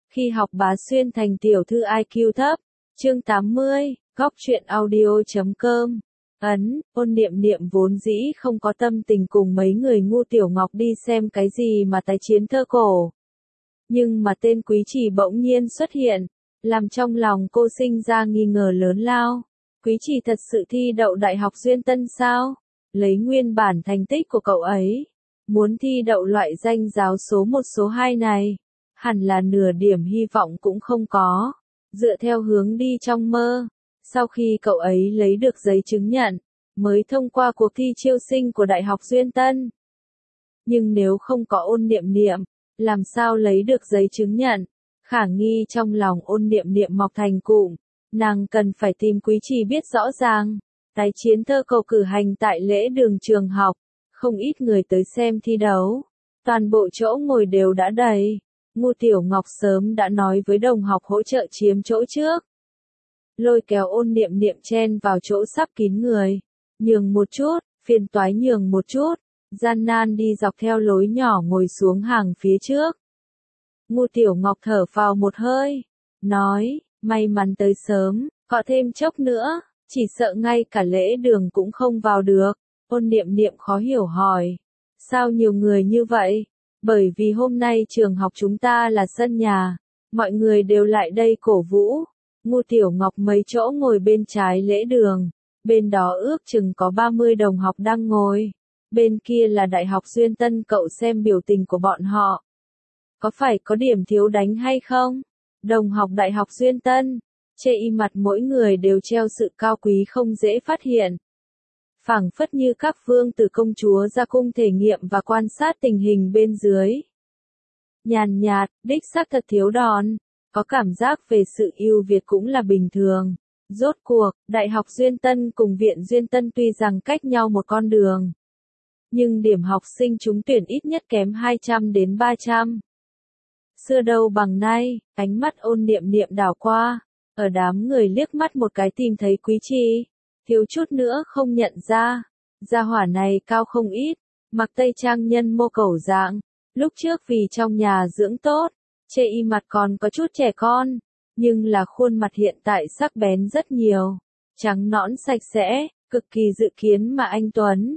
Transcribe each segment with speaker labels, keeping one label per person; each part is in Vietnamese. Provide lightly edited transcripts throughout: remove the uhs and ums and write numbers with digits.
Speaker 1: Khi học Bá Xuyên thành tiểu thư IQ thấp. Chương 80, góc truyện audio.com. Ôn Niệm Niệm vốn dĩ không có tâm tình cùng mấy người ngu tiểu ngọc đi xem cái gì mà tái chiến thơ cổ. Nhưng mà tên Quý Trì bỗng nhiên xuất hiện, làm trong lòng cô sinh ra nghi ngờ lớn lao. Quý Trì thật sự thi đậu Đại học Duyên Tân sao? Lấy nguyên bản thành tích của cậu ấy, muốn thi đậu loại danh giáo số 1 số 2 này, hẳn là nửa điểm hy vọng cũng không có. Dựa theo hướng đi trong mơ, sau khi cậu ấy lấy được giấy chứng nhận, mới thông qua cuộc thi chiêu sinh của Đại học Duyên Tân. Nhưng nếu không có Ôn Niệm Niệm, làm sao lấy được giấy chứng nhận? Khả nghi trong lòng Ôn Niệm Niệm mọc thành cụm, nàng cần phải tìm Quý Trì biết rõ ràng. Tái chiến thơ cầu cử hành tại lễ đường trường học, không ít người tới xem thi đấu. Toàn bộ chỗ ngồi đều đã đầy. Ngu Tiểu Ngọc sớm đã nói với đồng học hỗ trợ chiếm chỗ trước. Lôi kéo Ôn Niệm Niệm chen vào chỗ sắp kín người. Nhường một chút, phiền toái nhường một chút. Gian nan đi dọc theo lối nhỏ ngồi xuống hàng phía trước. Ngu Tiểu Ngọc thở phào một hơi. Nói, may mắn tới sớm, có thêm chốc nữa, chỉ sợ ngay cả lễ đường cũng không vào được. Ôn Niệm Niệm khó hiểu hỏi. Sao nhiều người như vậy? Bởi vì hôm nay trường học chúng ta là sân nhà, mọi người đều lại đây cổ vũ. Ngu Tiểu Ngọc mấy chỗ ngồi bên trái lễ đường, bên đó ước chừng có 30 đồng học đang ngồi. Bên kia là Đại học Duyên Tân, cậu xem biểu tình của bọn họ. Có phải có điểm thiếu đánh hay không? Đồng học Đại học Duyên Tân, trên y mặt mỗi người đều treo sự cao quý không dễ phát hiện. Phảng phất như các vương tử công chúa ra cung thể nghiệm và quan sát tình hình bên dưới. Nhàn nhạt, đích xác thật thiếu đòn, có cảm giác về sự ưu việt cũng là bình thường. Rốt cuộc, Đại học Duyên Tân cùng Viện Duyên Tân tuy rằng cách nhau một con đường, nhưng điểm học sinh trúng tuyển ít nhất kém 200 đến 300. Xưa đâu bằng nay, ánh mắt Ôn Niệm Niệm đảo qua, ở đám người liếc mắt một cái tìm thấy Quý Trì. Thiếu chút nữa không nhận ra, gia hỏa này cao không ít, mặc tây trang nhân mô cẩu dạng, lúc trước vì trong nhà dưỡng tốt, chê y mặt còn có chút trẻ con, nhưng là khuôn mặt hiện tại sắc bén rất nhiều, trắng nõn sạch sẽ, cực kỳ dự kiến mà anh Tuấn.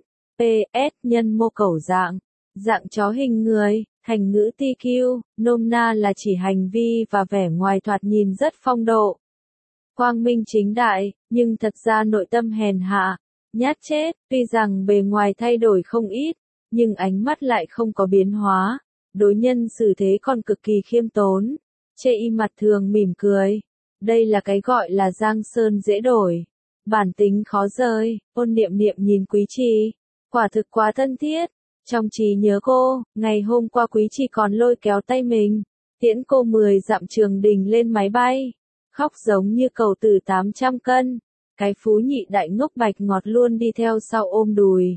Speaker 1: PS nhân mô cẩu dạng, dạng chó hình người, thành ngữ TQ, nôm na là chỉ hành vi và vẻ ngoài thoạt nhìn rất phong độ. Quang minh chính đại, nhưng thật ra nội tâm hèn hạ, nhát chết, tuy rằng bề ngoài thay đổi không ít, nhưng ánh mắt lại không có biến hóa, đối nhân xử thế còn cực kỳ khiêm tốn, chê y mặt thường mỉm cười. Đây là cái gọi là giang sơn dễ đổi, bản tính khó rời. Ôn Niệm Niệm nhìn Quý Trì, quả thực quá thân thiết, trong trí nhớ cô, ngày hôm qua Quý Trì còn lôi kéo tay mình, tiễn cô 10 dặm Trường Đình lên máy bay. Khóc giống như cầu tử 800 cân, cái phú nhị đại ngốc bạch ngọt luôn đi theo sau ôm đùi.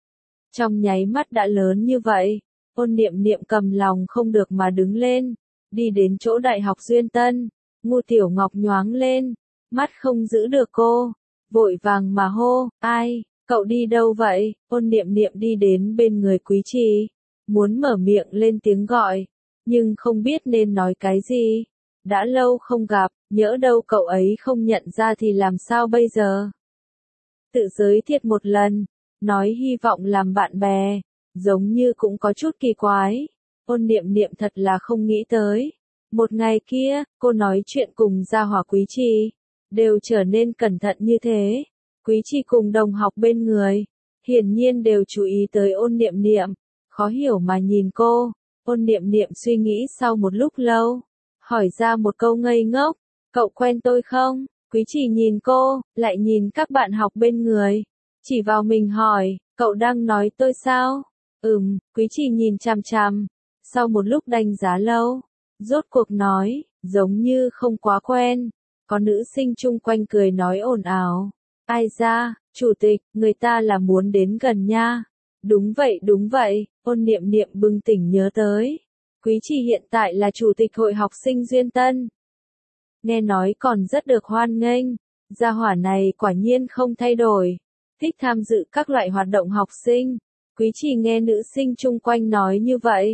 Speaker 1: Trong nháy mắt đã lớn như vậy, Ôn Niệm Niệm cầm lòng không được mà đứng lên, đi đến chỗ Đại học Duyên Tân. Ngu Tiểu Ngọc nhoáng lên, mắt không giữ được cô, vội vàng mà hô, ai, cậu đi đâu vậy? Ôn Niệm Niệm đi đến bên người Quý Trì, muốn mở miệng lên tiếng gọi, nhưng không biết nên nói cái gì. Đã lâu không gặp, nhỡ đâu cậu ấy không nhận ra thì làm sao bây giờ? Tự giới thiệu một lần, nói hy vọng làm bạn bè, giống như cũng có chút kỳ quái. Ôn Niệm Niệm thật là không nghĩ tới. Một ngày kia, cô nói chuyện cùng gia hỏa Quý Trì, đều trở nên cẩn thận như thế. Quý Trì cùng đồng học bên người, hiển nhiên đều chú ý tới Ôn Niệm Niệm, khó hiểu mà nhìn cô. Ôn Niệm Niệm suy nghĩ sau một lúc lâu, hỏi ra một câu ngây ngốc, cậu quen tôi không? Quý Trì nhìn cô, lại nhìn các bạn học bên người, chỉ vào mình hỏi, cậu đang nói tôi sao? Quý Trì nhìn chằm chằm, sau một lúc đánh giá lâu, rốt cuộc nói, giống như không quá quen. Có nữ sinh chung quanh cười nói ồn ào, ai ra, chủ tịch, người ta là muốn đến gần nha. Đúng vậy, Ôn Niệm Niệm bừng tỉnh nhớ tới. Quý Trì hiện tại là chủ tịch hội học sinh Duyên Tân. Nghe nói còn rất được hoan nghênh, gia hỏa này quả nhiên không thay đổi, thích tham dự các loại hoạt động học sinh. Quý Trì nghe nữ sinh chung quanh nói như vậy,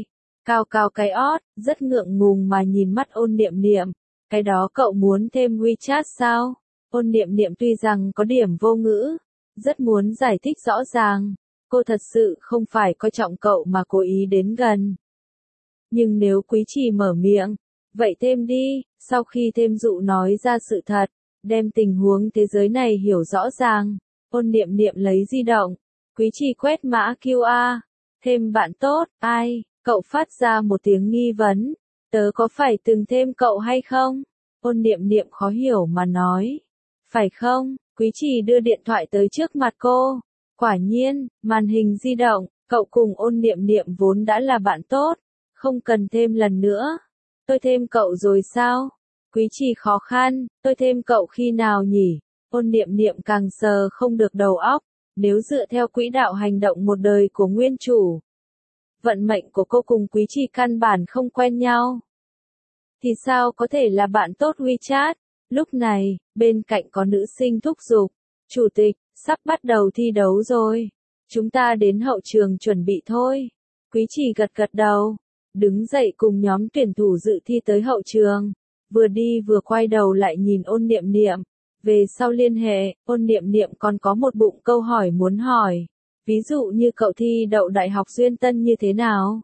Speaker 1: cao cao cái ót, rất ngượng ngùng mà nhìn mắt Ôn Niệm Niệm. Cái đó cậu muốn thêm WeChat sao? Ôn Niệm Niệm tuy rằng có điểm vô ngữ, rất muốn giải thích rõ ràng. Cô thật sự không phải coi trọng cậu mà cố ý đến gần. Nhưng nếu Quý Trì mở miệng, vậy thêm đi, sau khi thêm dụ nói ra sự thật, đem tình huống thế giới này hiểu rõ ràng. Ôn Niệm Niệm lấy di động, Quý Trì quét mã QR, thêm bạn tốt, ai? Cậu phát ra một tiếng nghi vấn, tớ có phải từng thêm cậu hay không? Ôn Niệm Niệm khó hiểu mà nói, phải không? Quý Trì đưa điện thoại tới trước mặt cô. Quả nhiên, màn hình di động, cậu cùng Ôn Niệm Niệm vốn đã là bạn tốt, không cần thêm lần nữa. Tôi thêm cậu rồi sao? Quý Trì khó khăn, tôi thêm cậu khi nào nhỉ? Ôn Niệm Niệm càng sờ không được đầu óc, nếu dựa theo quỹ đạo hành động một đời của nguyên chủ, vận mệnh của cô cùng Quý Trì căn bản không quen nhau, thì sao có thể là bạn tốt WeChat? Lúc này, bên cạnh có nữ sinh thúc giục, chủ tịch, sắp bắt đầu thi đấu rồi. Chúng ta đến hậu trường chuẩn bị thôi. Quý Trì gật gật đầu, đứng dậy cùng nhóm tuyển thủ dự thi tới hậu trường. Vừa đi vừa quay đầu lại nhìn Ôn Niệm Niệm. Về sau liên hệ, Ôn Niệm Niệm còn có một bụng câu hỏi muốn hỏi. Ví dụ như cậu thi đậu Đại học Duyên Tân như thế nào?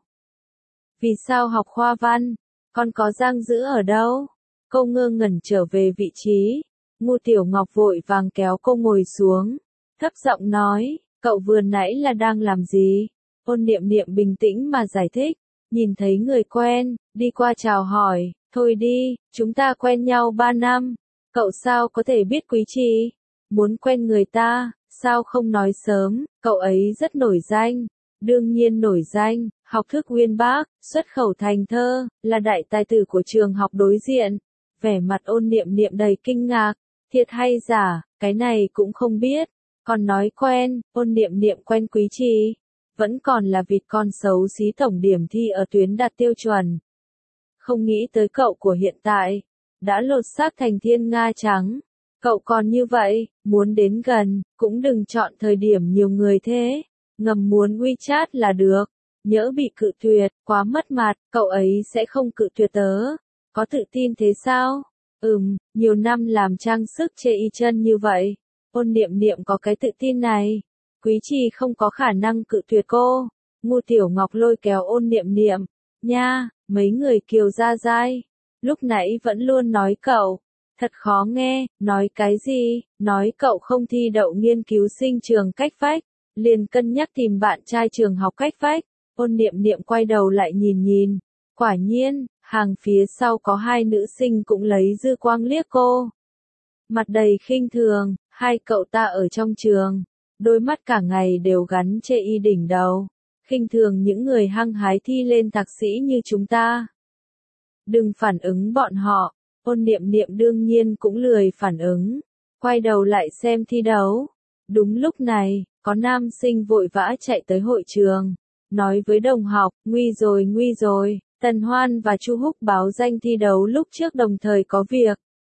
Speaker 1: Vì sao học khoa văn? Còn có Giang Dữ ở đâu? Cô ngơ ngẩn trở về vị trí. Ngu Tiểu Ngọc vội vàng kéo cô ngồi xuống. Thấp giọng nói, cậu vừa nãy là đang làm gì? Ôn Niệm Niệm bình tĩnh mà giải thích. Nhìn thấy người quen, đi qua chào hỏi. Thôi đi, chúng ta quen nhau 3 năm. Cậu sao có thể biết Quý Trì? Muốn quen người ta, sao không nói sớm? Cậu ấy rất nổi danh. Đương nhiên nổi danh, học thức uyên bác, xuất khẩu thành thơ, là đại tài tử của trường học đối diện. Vẻ mặt Ôn Niệm Niệm đầy kinh ngạc, thiệt hay giả, cái này cũng không biết. Còn nói quen, Ôn Niệm Niệm quen Quý Trì, vẫn còn là vịt con xấu xí tổng điểm thi ở tuyến đạt tiêu chuẩn. Không nghĩ tới cậu của hiện tại, đã lột xác thành thiên nga trắng. Cậu còn như vậy, muốn đến gần, cũng đừng chọn thời điểm nhiều người thế. Ngầm muốn WeChat là được. Nhỡ bị cự tuyệt, quá mất mặt, cậu ấy sẽ không cự tuyệt tớ. Có tự tin thế sao? Nhiều năm làm trang sức chê y chân như vậy. Ôn Niệm Niệm có cái tự tin này. Quý Trì không có khả năng cự tuyệt cô. Ngu Tiểu Ngọc lôi kéo Ôn Niệm Niệm. Nha, mấy người Kiều Gia Giai. Lúc nãy vẫn luôn nói cậu. Thật khó nghe, nói cái gì? Nói cậu không thi đậu nghiên cứu sinh trường cách vách. Liền cân nhắc tìm bạn trai trường học cách vách. Ôn Niệm Niệm quay đầu lại nhìn nhìn. Quả nhiên, hàng phía sau có hai nữ sinh cũng lấy dư quang liếc cô. Mặt đầy khinh thường, hai cậu ta ở trong trường. Đôi mắt cả ngày đều gắn chê y đỉnh đầu. Khinh thường những người hăng hái thi lên thạc sĩ như chúng ta. Đừng phản ứng bọn họ. Ôn Niệm Niệm đương nhiên cũng lười phản ứng. Quay đầu lại xem thi đấu. Đúng lúc này, có nam sinh vội vã chạy tới hội trường. Nói với đồng học, nguy rồi, Tần Hoan và Chu Húc báo danh thi đấu lúc trước đồng thời có việc.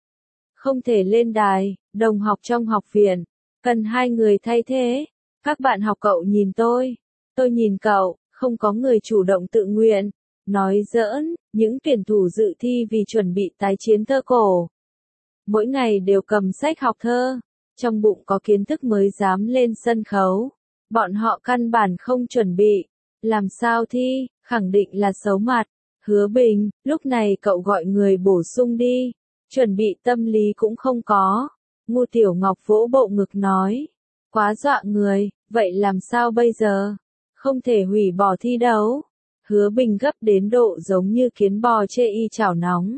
Speaker 1: Không thể lên đài, đồng học trong học viện. Cần hai người thay thế. Các bạn học cậu nhìn tôi nhìn cậu, không có người chủ động tự nguyện. Nói giỡn, những tuyển thủ dự thi vì chuẩn bị tái chiến thơ cổ. Mỗi ngày đều cầm sách học thơ. Trong bụng có kiến thức mới dám lên sân khấu. Bọn họ căn bản không chuẩn bị. Làm sao thi, khẳng định là xấu mặt. Hứa Bình, lúc này cậu gọi người bổ sung đi. Chuẩn bị tâm lý cũng không có. Ngu Tiểu Ngọc vỗ bộ ngực nói. Quá dọa người, vậy làm sao bây giờ? Không thể hủy bỏ thi đấu. Hứa Bình gấp đến độ giống như kiến bò chê y chảo nóng.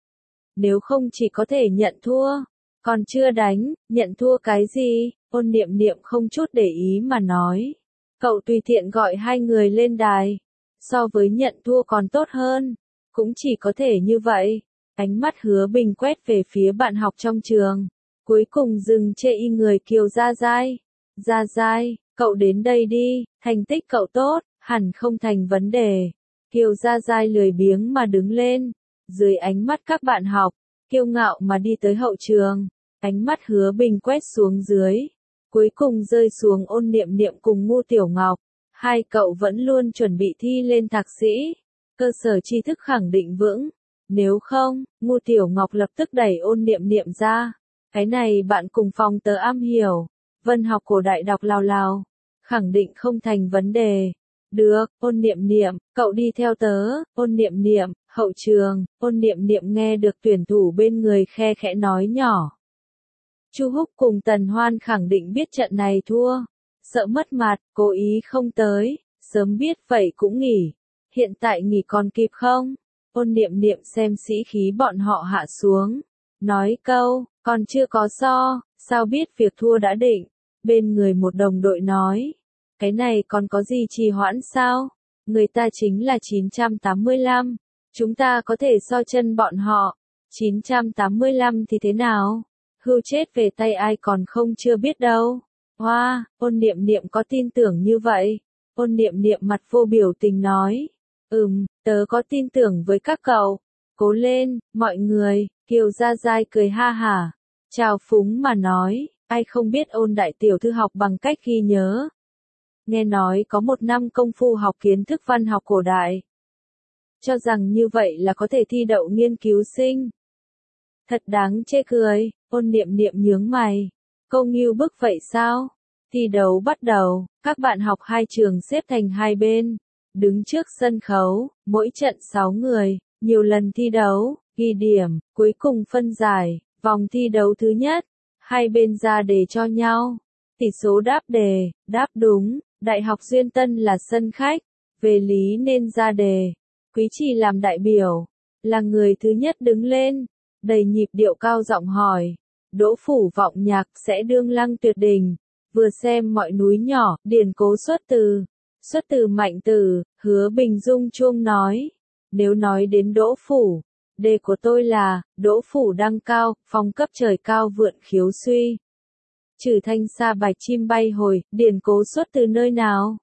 Speaker 1: Nếu không chỉ có thể nhận thua. Còn chưa đánh, nhận thua cái gì? Ôn Niệm Niệm không chút để ý mà nói. Cậu tùy tiện gọi hai người lên đài. So với nhận thua còn tốt hơn. Cũng chỉ có thể như vậy. Ánh mắt Hứa Bình quét về phía bạn học trong trường. Cuối cùng dừng chê y người Kiều Gia Giai. Gia Giai, cậu đến đây đi, thành tích cậu tốt, hẳn không thành vấn đề. Kiều Gia Giai lười biếng mà đứng lên. Dưới ánh mắt các bạn học, kiêu ngạo mà đi tới hậu trường. Ánh mắt Hứa Bình quét xuống dưới. Cuối cùng rơi xuống Ôn Niệm Niệm cùng Ngu Tiểu Ngọc. Hai cậu vẫn luôn chuẩn bị thi lên thạc sĩ. cơ sở tri thức khẳng định vững. Nếu không, Ngu Tiểu Ngọc lập tức đẩy Ôn Niệm Niệm ra. Cái này bạn cùng phòng tớ am hiểu. Văn học cổ đại đọc lào lào. Khẳng định không thành vấn đề. Được, Ôn Niệm Niệm, cậu đi theo tớ. Ôn Niệm Niệm, hậu trường. Ôn Niệm Niệm nghe được tuyển thủ bên người khe khẽ nói nhỏ. Chu Húc cùng Tần Hoan khẳng định biết trận này thua. Sợ mất mặt, cố ý không tới. Sớm biết vậy cũng nghỉ. Hiện tại nghỉ còn kịp không? Ôn Niệm Niệm xem sĩ khí bọn họ hạ xuống. Nói câu, còn chưa có so, sao biết việc thua đã định. Bên người một đồng đội nói. Cái này còn có gì trì hoãn sao? Người ta chính là 985. Chúng ta có thể so chân bọn họ. 985 thì thế nào? Hưu chết về tay ai còn không chưa biết đâu. Hoa, Ôn Niệm Niệm có tin tưởng như vậy? Ôn Niệm Niệm mặt vô biểu tình nói. Tớ có tin tưởng với các cậu. Cố lên, mọi người. Kiều Gia Giai cười ha hả. Chào phúng mà nói, ai không biết Ôn đại tiểu thư học bằng cách ghi nhớ. Nghe nói có một năm công phu học kiến thức văn học cổ đại. Cho rằng như vậy là có thể thi đậu nghiên cứu sinh. Thật đáng chê cười. Ôn Niệm Niệm nhướng mày. Câu ngưu bức vậy sao? Thi đấu bắt đầu, các bạn học hai trường xếp thành hai bên. Đứng trước sân khấu, mỗi trận 6 người, nhiều lần thi đấu, ghi điểm, cuối cùng phân giải, vòng thi đấu thứ nhất. Hai bên ra đề cho nhau. Tỷ số đáp đề, đáp đúng, Đại học Duyên Tân là sân khách. Về lý nên ra đề. Quý Trì làm đại biểu, là người thứ nhất đứng lên, đầy nhịp điệu cao giọng hỏi. Đỗ Phủ Vọng Nhạc sẽ đương lăng tuyệt đỉnh. Vừa xem mọi núi nhỏ, điển cố xuất từ Mạnh Tử, Hứa Bình Dung chuông nói. Nếu nói đến Đỗ Phủ, đề của tôi là, Đỗ Phủ đăng cao, phong cấp trời cao vượn khiếu suy. Trừ thanh xa bạch chim bay hồi, điển cố xuất từ nơi nào?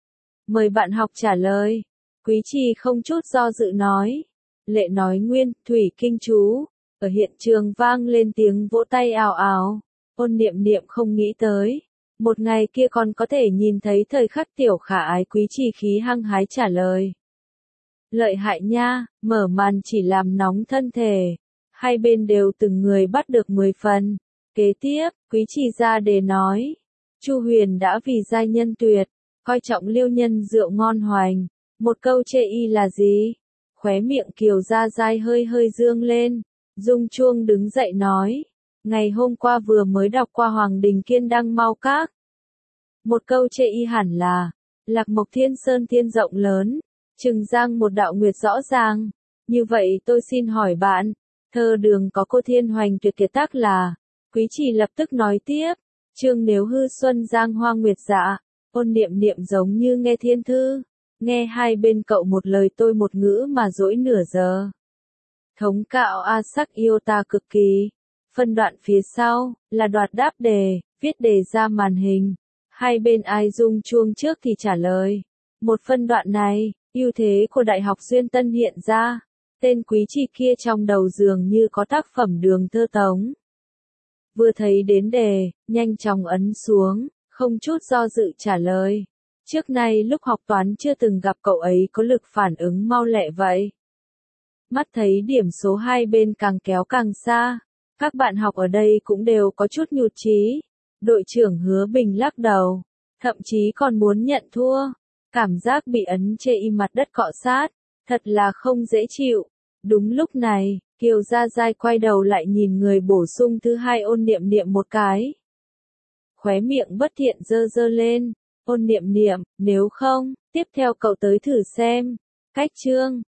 Speaker 1: Mời bạn học trả lời. Quý Trì không chút do dự nói. Lệ nói nguyên, thủy kinh chú. Ở hiện trường vang lên tiếng vỗ tay ào ào. Ôn Niệm Niệm không nghĩ tới. Một ngày kia còn có thể nhìn thấy thời khắc tiểu khả ái Quý Trì khí hăng hái trả lời. Lợi hại nha, mở màn chỉ làm nóng thân thể. Hai bên đều từng người bắt được 10 phần. Kế tiếp, Quý Trì ra đề nói. Chu Huyền đã vì giai nhân tuyệt, coi trọng liêu nhân rượu ngon hoành. Một câu chê y là gì? Khóe miệng Kiều Gia Giai hơi hơi dương lên. Dung Chuông đứng dậy nói. Ngày hôm qua vừa mới đọc qua Hoàng Đình Kiên đăng mau các. Một câu chê y hẳn là. Lạc mộc thiên sơn thiên rộng lớn. Trừng giang một đạo nguyệt rõ ràng. Như vậy tôi xin hỏi bạn. Thơ đường có cô thiên hoành tuyệt kiệt tác là. Quý Trì lập tức nói tiếp. Chương nếu hư xuân giang hoa nguyệt dạ. Ôn Niệm Niệm giống như nghe thiên thư. Nghe hai bên cậu một lời tôi một ngữ mà dỗi nửa giờ. Thống cạo A sắc yêu ta cực kỳ. Phân đoạn phía sau, là đoạt đáp đề, viết đề ra màn hình. Hai bên ai rung chuông trước thì trả lời. Một phân đoạn này, ưu thế của Đại học Duyên Tân hiện ra. Tên Quý Trì kia trong đầu dường như có tác phẩm Đường Thơ Tống. Vừa thấy đến đề, nhanh chóng ấn xuống, không chút do dự trả lời. Trước nay lúc học toán chưa từng gặp cậu ấy có lực phản ứng mau lẹ vậy. Mắt thấy điểm số hai bên càng kéo càng xa. Các bạn học ở đây cũng đều có chút nhụt chí. Đội trưởng Hứa Bình lắc đầu. Thậm chí còn muốn nhận thua. Cảm giác bị ấn chê y mặt đất cọ sát. Thật là không dễ chịu. Đúng lúc này, Kiều Gia Giai quay đầu lại nhìn người bổ sung thứ hai Ôn Niệm Niệm một cái. Khóe miệng bất thiện dơ dơ lên. Ôn Niệm Niệm, nếu không, tiếp theo cậu tới thử xem. Cách chương.